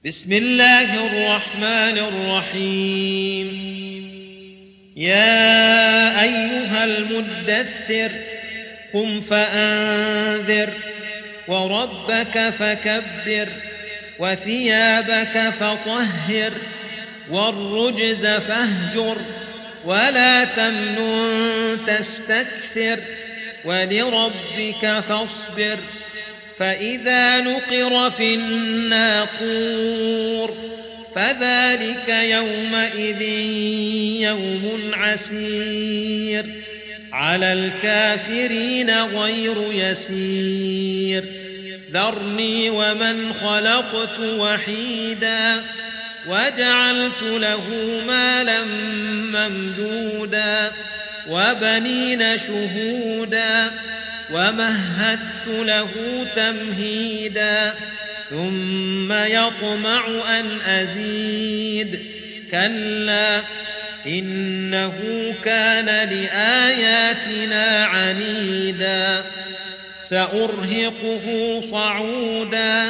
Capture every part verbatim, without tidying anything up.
بسم الله الرحمن الرحيم. يا أيها المدثر قم فأنذر وربك فكبر وثيابك فطهر والرجز فاهجر ولا تمنن تستكثر ولربك فاصبر. فإذا نقر في الناقور فذلك يومئذ يوم عسير على الكافرين غير يسير. ذرني ومن خلقت وحيدا وجعلت له مالا ممدودا وبنين شهودا ومهدت له تمهيدا ثم يطمع أن أزيد كلا إنه كان لآياتنا عنيدا سأرهقه صعودا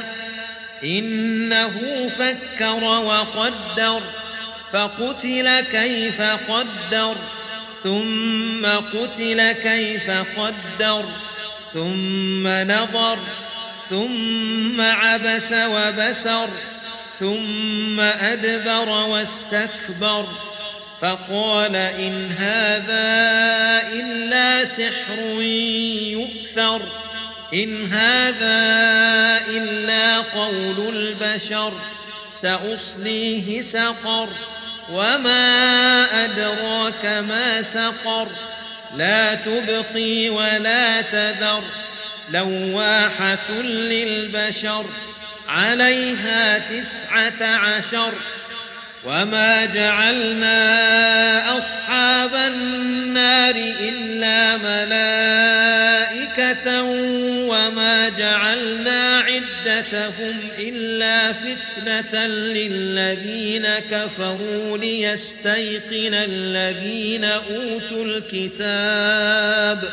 إنه فكر وقدر فقتل كيف قدر ثم قتل كيف قدر ثم نظر ثم عبس وبسر ثم أدبر واستكبر فقال إن هذا إلا سحر يؤثر إن هذا إلا قول البشر سأصليه سقر وما أدراك ما سقر لا تبقي ولا تذر لواحة للبشر عليها تسعة عشر. وما جعلنا أصحاب النار إلا ملائكة وما جعلنا عدتهم إلا فتنة للذين كفروا ليستيقن الذين أوتوا الكتاب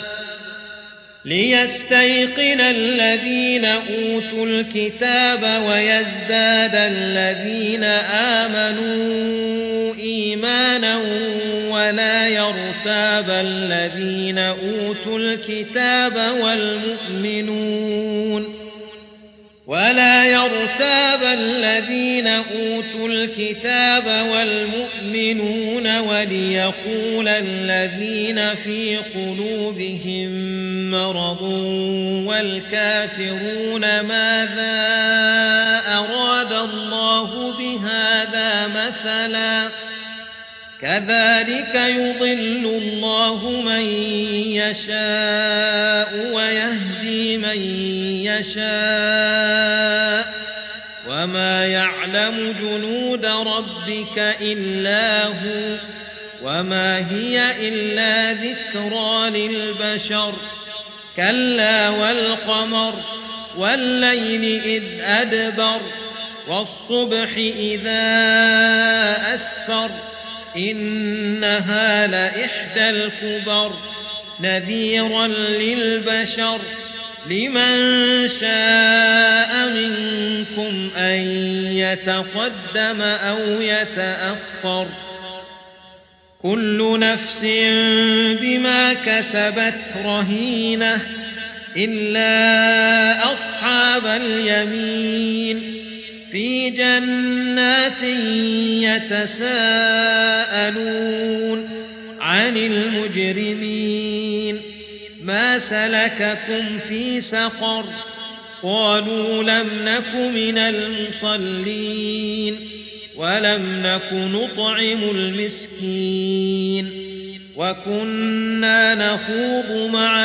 ليستيقن الذين أوتوا الكتاب ويزداد الذين آمنوا إيمانا ولا يرتاب الذين أوتوا الكتاب والمؤمنون ولا يرتاب الذين أوتوا الكتاب والمؤمنون وليقول الذين في قلوبهم مرض والكافرون ماذا أراد الله بهذا مثلا كذلك يضل الله من يشاء ويهدي من يشاء وما يعلم جنود ربك إلا هو وما هي إلا ذكرى للبشر. كلا والقمر والليل إذ أدبر والصبح إذا أسفر إنها لإحدى الكبر نذيرا للبشر لمن شاء منكم أن يتقدم أو يتأخر كل نفس بما كسبت رهينة إلا أصحاب اليمين في جنات يتساءلون عن المجرمين ما سلككم في سقر قالوا لم نك من المصلين ولم نك نطعم المسكين وكنا نخوض مع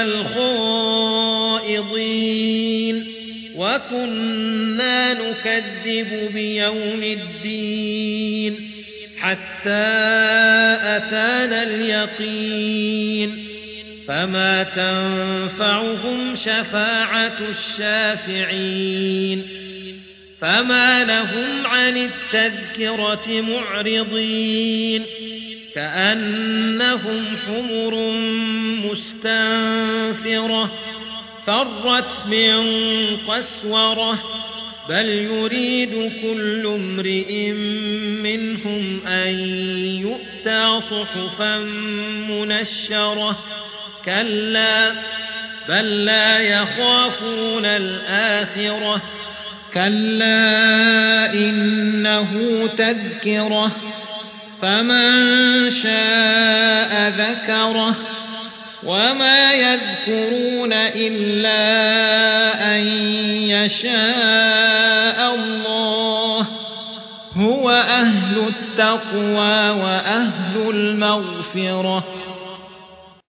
الخائضين وكنا نكذب بيوم الدين حتى أتانا اليقين فما تنفعهم شفاعة الشافعين فما لهم عن التذكرة معرضين كأنهم حمر مستنفرة فرت من قسورة بل يريد كل امرئ منهم أن يؤتى صحفا منشرة كلا بل لا يخافون الآخرة كلا إنه تذكرة فمن شاء ذكره وما يذكرون إلا أن يشاء الله هو أهل التقوى وأهل المغفرة